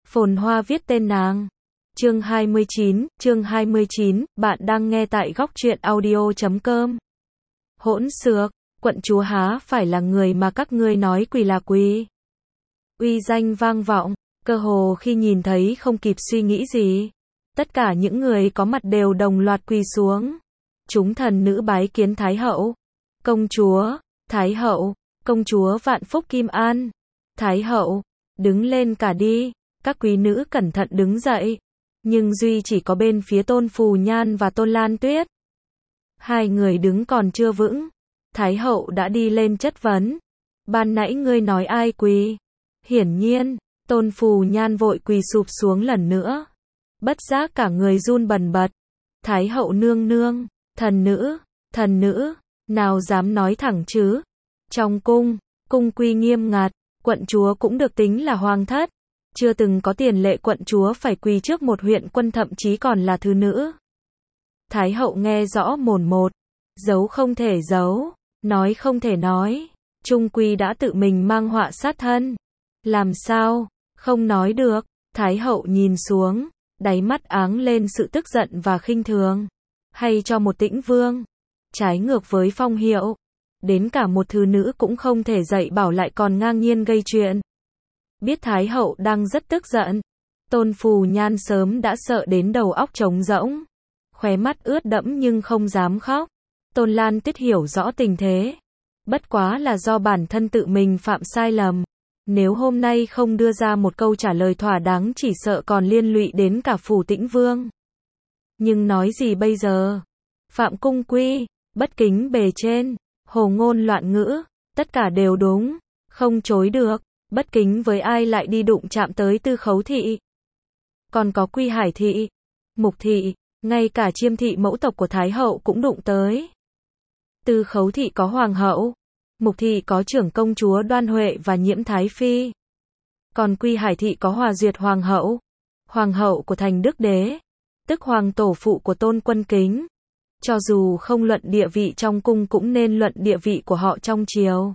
Phồn Hoa viết tên nàng. Chương 29, bạn đang nghe tại góc truyện audio.com. Hỗn xược, quận chúa há phải là người mà các ngươi nói quỳ là quỳ. Uy danh vang vọng, cơ hồ khi nhìn thấy không kịp suy nghĩ gì. Tất cả những người có mặt đều đồng loạt quỳ xuống. Chúng thần nữ bái kiến Thái hậu. Công chúa, Thái hậu, công chúa vạn phúc kim an. Thái hậu, đứng lên cả đi. Các quý nữ cẩn thận đứng dậy. Nhưng duy chỉ có bên phía Tôn Phù Nhan và Tôn Lan Tuyết. Hai người đứng còn chưa vững. Thái hậu đã đi lên chất vấn. Ban nãy ngươi nói ai quỳ? Hiển nhiên, Tôn Phù Nhan vội quỳ sụp xuống lần nữa. Bất giác cả người run bần bật. Thái hậu nương nương, thần nữ, nào dám nói thẳng chứ? Trong cung quy nghiêm ngặt, quận chúa cũng được tính là hoàng thất. Chưa từng có tiền lệ quận chúa phải quỳ trước một huyện quân, thậm chí còn là thứ nữ. Thái hậu nghe rõ mồn một, giấu không thể giấu, nói không thể nói. Trung quy đã tự mình mang họa sát thân. Làm sao, không nói được. Thái hậu nhìn xuống, đáy mắt áng lên sự tức giận và khinh thường. Hay cho một tĩnh vương, trái ngược với phong hiệu. Đến cả một thứ nữ cũng không thể dạy bảo lại còn ngang nhiên gây chuyện. Biết Thái hậu đang rất tức giận, Tôn Phù Nhan sớm đã sợ đến đầu óc trống rỗng. Khóe mắt ướt đẫm nhưng không dám khóc. Tôn Lan Tuyết hiểu rõ tình thế. Bất quá là do bản thân tự mình phạm sai lầm. Nếu hôm nay không đưa ra một câu trả lời thỏa đáng chỉ sợ còn liên lụy đến cả phủ Tĩnh Vương. Nhưng nói gì bây giờ? Phạm cung quy, bất kính bề trên, hồ ngôn loạn ngữ, tất cả đều đúng, không chối được. Bất kính với ai lại đi đụng chạm tới Tư Khấu thị. Còn có Quy Hải thị, Mục thị, ngay cả Chiêm thị mẫu tộc của Thái hậu cũng đụng tới. Tư Khấu thị có hoàng hậu, Mục thị có trưởng công chúa Đoan Huệ và Nhiễm Thái phi. Còn Quy Hải thị có Hòa Duyệt hoàng hậu của Thành Đức đế, tức hoàng tổ phụ của Tôn Quân Kính. Cho dù không luận địa vị trong cung cũng nên luận địa vị của họ trong triều.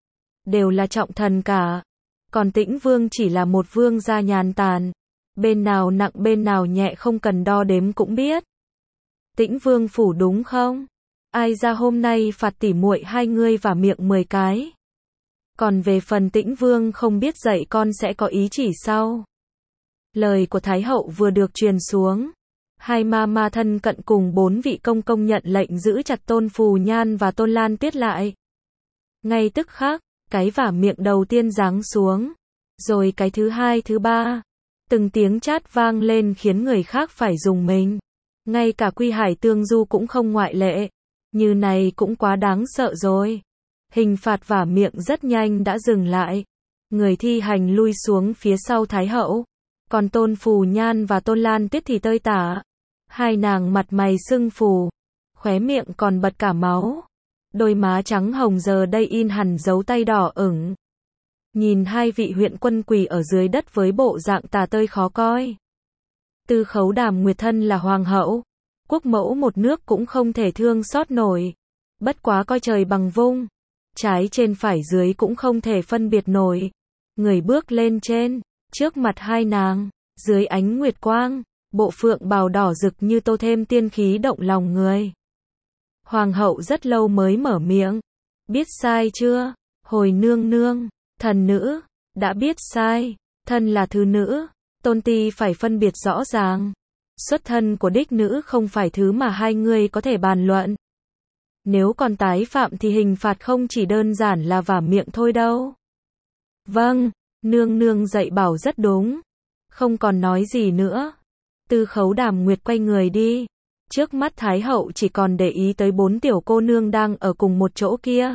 Đều là trọng thần cả. Còn Tĩnh Vương chỉ là một vương gia nhàn tản. Bên nào nặng bên nào nhẹ không cần đo đếm cũng biết. Tĩnh Vương phủ đúng không? Ai ra hôm nay phạt tỉ muội hai ngươi và miệng 10 cái. Còn về phần Tĩnh Vương không biết dạy con sẽ có ý chỉ sau. Lời của Thái hậu vừa được truyền xuống. Hai ma thân cận cùng 4 vị công công nhận lệnh giữ chặt Tôn Phù Nhan và Tôn Lan Tuyết lại. Ngay tức khắc, cái vả miệng đầu tiên giáng xuống, rồi cái thứ hai thứ ba, từng tiếng chát vang lên khiến người khác phải rùng mình. Ngay cả Quy Hải Tương Du cũng không ngoại lệ. Như này cũng quá đáng sợ rồi. Hình phạt vả miệng rất nhanh đã dừng lại. Người thi hành lui xuống phía sau Thái hậu. Còn Tôn Phù Nhan và Tôn Lan Tuyết thì tơi tả. Hai nàng mặt mày sưng phù, khóe miệng còn bật cả máu. Đôi má trắng hồng giờ đây in hẳn dấu tay đỏ ửng. Nhìn hai vị huyện quân quỳ ở dưới đất với bộ dạng tà tơi khó coi. Tư Khấu Đàm Nguyệt thân là hoàng hậu, quốc mẫu một nước cũng không thể thương xót nổi. Bất quá coi trời bằng vung, trái trên phải dưới cũng không thể phân biệt nổi. Người bước lên trên, trước mặt hai nàng, dưới ánh nguyệt quang, bộ phượng bào đỏ rực như tô thêm tiên khí động lòng người. Hoàng hậu rất lâu mới mở miệng. Biết sai chưa? Hồi nương nương, thần nữ, đã biết sai, thân là thứ nữ, tôn ti phải phân biệt rõ ràng. Xuất thân của đích nữ không phải thứ mà hai người có thể bàn luận. Nếu còn tái phạm thì hình phạt không chỉ đơn giản là vả miệng thôi đâu. Vâng, nương nương dạy bảo rất đúng. Không còn nói gì nữa. Tư Khấu Đàm Nguyệt quay người đi. Trước mắt Thái hậu chỉ còn để ý tới 4 tiểu cô nương đang ở cùng một chỗ kia.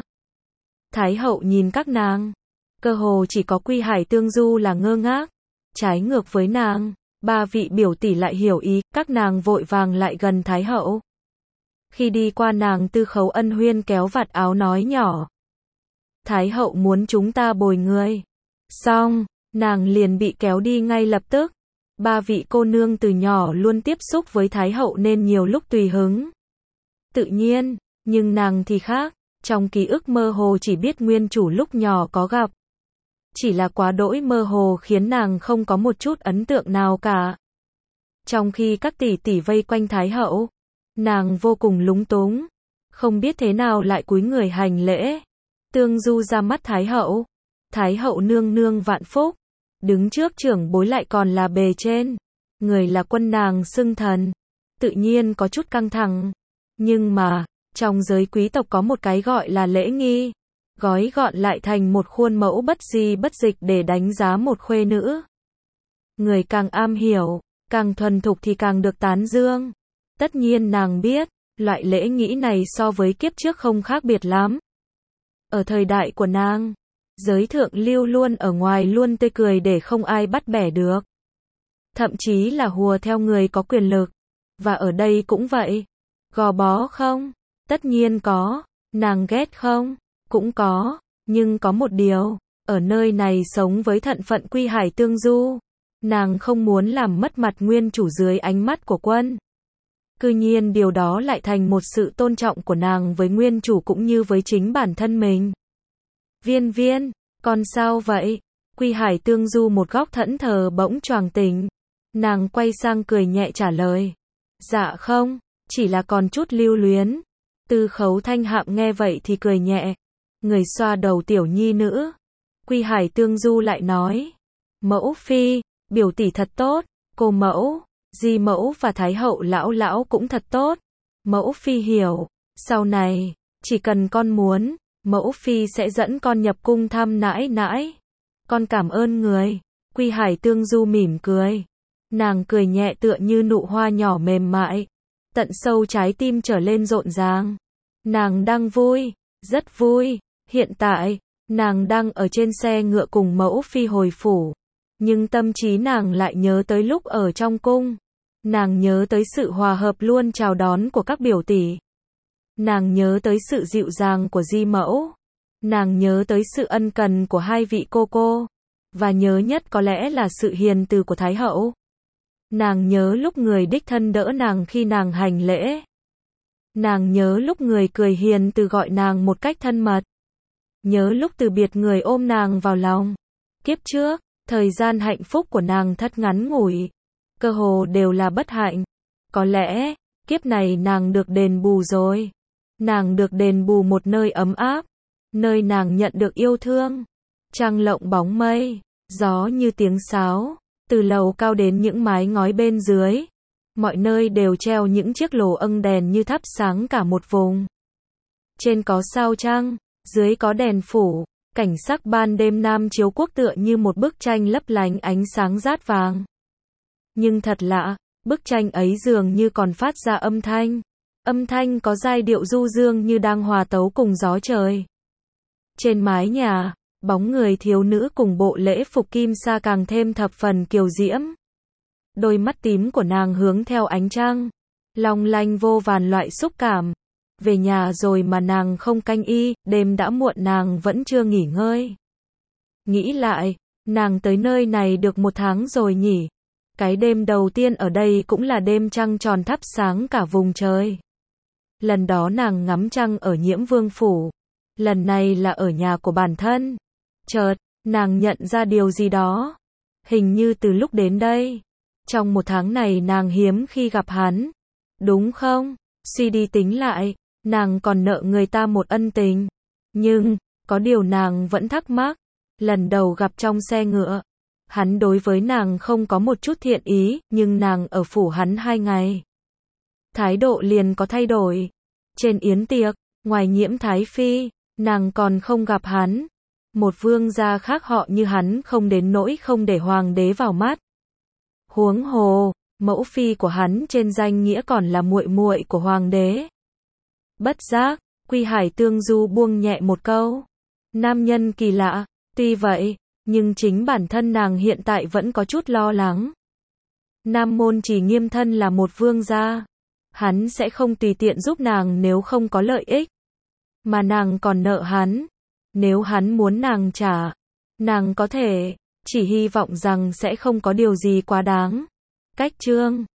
Thái hậu nhìn các nàng. Cơ hồ chỉ có Quy Hải Tương Du là ngơ ngác. Trái ngược với nàng, 3 vị biểu tỷ lại hiểu ý, các nàng vội vàng lại gần Thái hậu. Khi đi qua nàng, Tư Khấu Ân Huyên kéo vạt áo nói nhỏ. Thái hậu muốn chúng ta bồi người. Xong, nàng liền bị kéo đi ngay lập tức. 3 vị cô nương từ nhỏ luôn tiếp xúc với Thái hậu nên nhiều lúc tùy hứng. Tự nhiên, nhưng nàng thì khác, trong ký ức mơ hồ chỉ biết nguyên chủ lúc nhỏ có gặp. chỉ là quá đỗi mơ hồ khiến nàng không có một chút ấn tượng nào cả. Trong khi các tỷ tỷ vây quanh Thái hậu, nàng vô cùng lúng túng, không biết thế nào lại cúi người hành lễ. Tương Du ra mắt Thái hậu nương nương vạn phúc, đứng trước trưởng bối lại còn là bề trên, người là quân nàng xưng thần, tự nhiên có chút căng thẳng. Nhưng mà, trong giới quý tộc có một cái gọi là lễ nghi, gói gọn lại thành một khuôn mẫu bất di bất dịch để đánh giá một khuê nữ. Người càng am hiểu, càng thuần thục thì càng được tán dương. Tất nhiên nàng biết, loại lễ nghĩ này so với kiếp trước không khác biệt lắm. Ở thời đại của nàng, giới thượng lưu luôn ở ngoài luôn tươi cười để không ai bắt bẻ được. Thậm chí là hùa theo người có quyền lực. Và ở đây cũng vậy. Gò bó không? Tất nhiên có. Nàng ghét không? Cũng có. Nhưng có một điều, ở nơi này sống với thân phận Quy Hải Tương Du, nàng không muốn làm mất mặt nguyên chủ dưới ánh mắt của quân. Cư nhiên điều đó lại thành một sự tôn trọng của nàng với nguyên chủ cũng như với chính bản thân mình. Viên Viên, con sao vậy? Quy Hải Tương Du một góc thẫn thờ bỗng choàng tỉnh. Nàng quay sang cười nhẹ trả lời. Dạ không, chỉ là còn chút lưu luyến. Tư Khấu Thanh Hạm nghe vậy thì cười nhẹ. Người xoa đầu tiểu nhi nữ. Quy Hải Tương Du lại nói. Mẫu phi, biểu tỷ thật tốt. Cô mẫu, di mẫu và thái hậu lão lão cũng thật tốt. Mẫu phi hiểu. Sau này, chỉ cần con muốn, mẫu phi sẽ dẫn con nhập cung thăm nãi nãi. Con cảm ơn người. Quy Hải Tương Du mỉm cười. Nàng cười nhẹ tựa như nụ hoa nhỏ mềm mại. Tận sâu trái tim trở lên rộn ràng. Nàng đang vui, rất vui. Hiện tại, nàng đang ở trên xe ngựa cùng mẫu phi hồi phủ. Nhưng tâm trí nàng lại nhớ tới lúc ở trong cung. Nàng nhớ tới sự hòa hợp luôn chào đón của các biểu tỷ. Nàng nhớ tới sự dịu dàng của di mẫu. Nàng nhớ tới sự ân cần của hai vị cô cô. Và nhớ nhất có lẽ là sự hiền từ của Thái hậu. Nàng nhớ lúc người đích thân đỡ nàng khi nàng hành lễ. Nàng nhớ lúc người cười hiền từ gọi nàng một cách thân mật. Nhớ lúc từ biệt người ôm nàng vào lòng. Kiếp trước, thời gian hạnh phúc của nàng thật ngắn ngủi. Cơ hồ đều là bất hạnh. Có lẽ, kiếp này nàng được đền bù rồi. Nàng được đền bù một nơi ấm áp. Nơi nàng nhận được yêu thương. Trăng lộng bóng mây. Gió như tiếng sáo. Từ lầu cao đến những mái ngói bên dưới. Mọi nơi đều treo những chiếc lồ âng đèn như thắp sáng cả một vùng. Trên có sao trăng, dưới có đèn phủ. Cảnh sắc ban đêm Nam Chiếu Quốc tựa như một bức tranh lấp lánh ánh sáng rát vàng. Nhưng thật lạ, bức tranh ấy dường như còn phát ra âm thanh. Âm thanh có giai điệu du dương như đang hòa tấu cùng gió trời. Trên mái nhà, bóng người thiếu nữ cùng bộ lễ phục kim sa càng thêm thập phần kiều diễm. Đôi mắt tím của nàng hướng theo ánh trăng, long lanh vô vàn loại xúc cảm. Về nhà rồi mà nàng không canh y, đêm đã muộn nàng vẫn chưa nghỉ ngơi. Nghĩ lại, nàng tới nơi này được 1 tháng rồi nhỉ. Cái đêm đầu tiên ở đây cũng là đêm trăng tròn thắp sáng cả vùng trời. Lần đó nàng ngắm trăng ở Nhiễm Vương phủ. Lần này là ở nhà của bản thân. Chợt, nàng nhận ra điều gì đó. Hình như từ lúc đến đây, trong 1 tháng này nàng hiếm khi gặp hắn. Đúng không? Suy đi tính lại, nàng còn nợ người ta một ân tình. Nhưng, có điều nàng vẫn thắc mắc. Lần đầu gặp trong xe ngựa, hắn đối với nàng không có một chút thiện ý, nhưng nàng ở phủ hắn 2 ngày. Thái độ liền có thay đổi. Trên yến tiệc, ngoài Nhiễm Thái Phi, nàng còn không gặp hắn. Một vương gia khác họ như hắn không đến nỗi không để hoàng đế vào mắt. Huống hồ, mẫu phi của hắn trên danh nghĩa còn là muội muội của hoàng đế. Bất giác, Quy Hải Tương Du buông nhẹ một câu. Nam nhân kỳ lạ, tuy vậy, nhưng chính bản thân nàng hiện tại vẫn có chút lo lắng. Nam môn Chỉ Nghiêm thân là một vương gia. Hắn sẽ không tùy tiện giúp nàng nếu không có lợi ích. Mà nàng còn nợ hắn. Nếu hắn muốn nàng trả, nàng có thể, chỉ hy vọng rằng sẽ không có điều gì quá đáng. Cách chương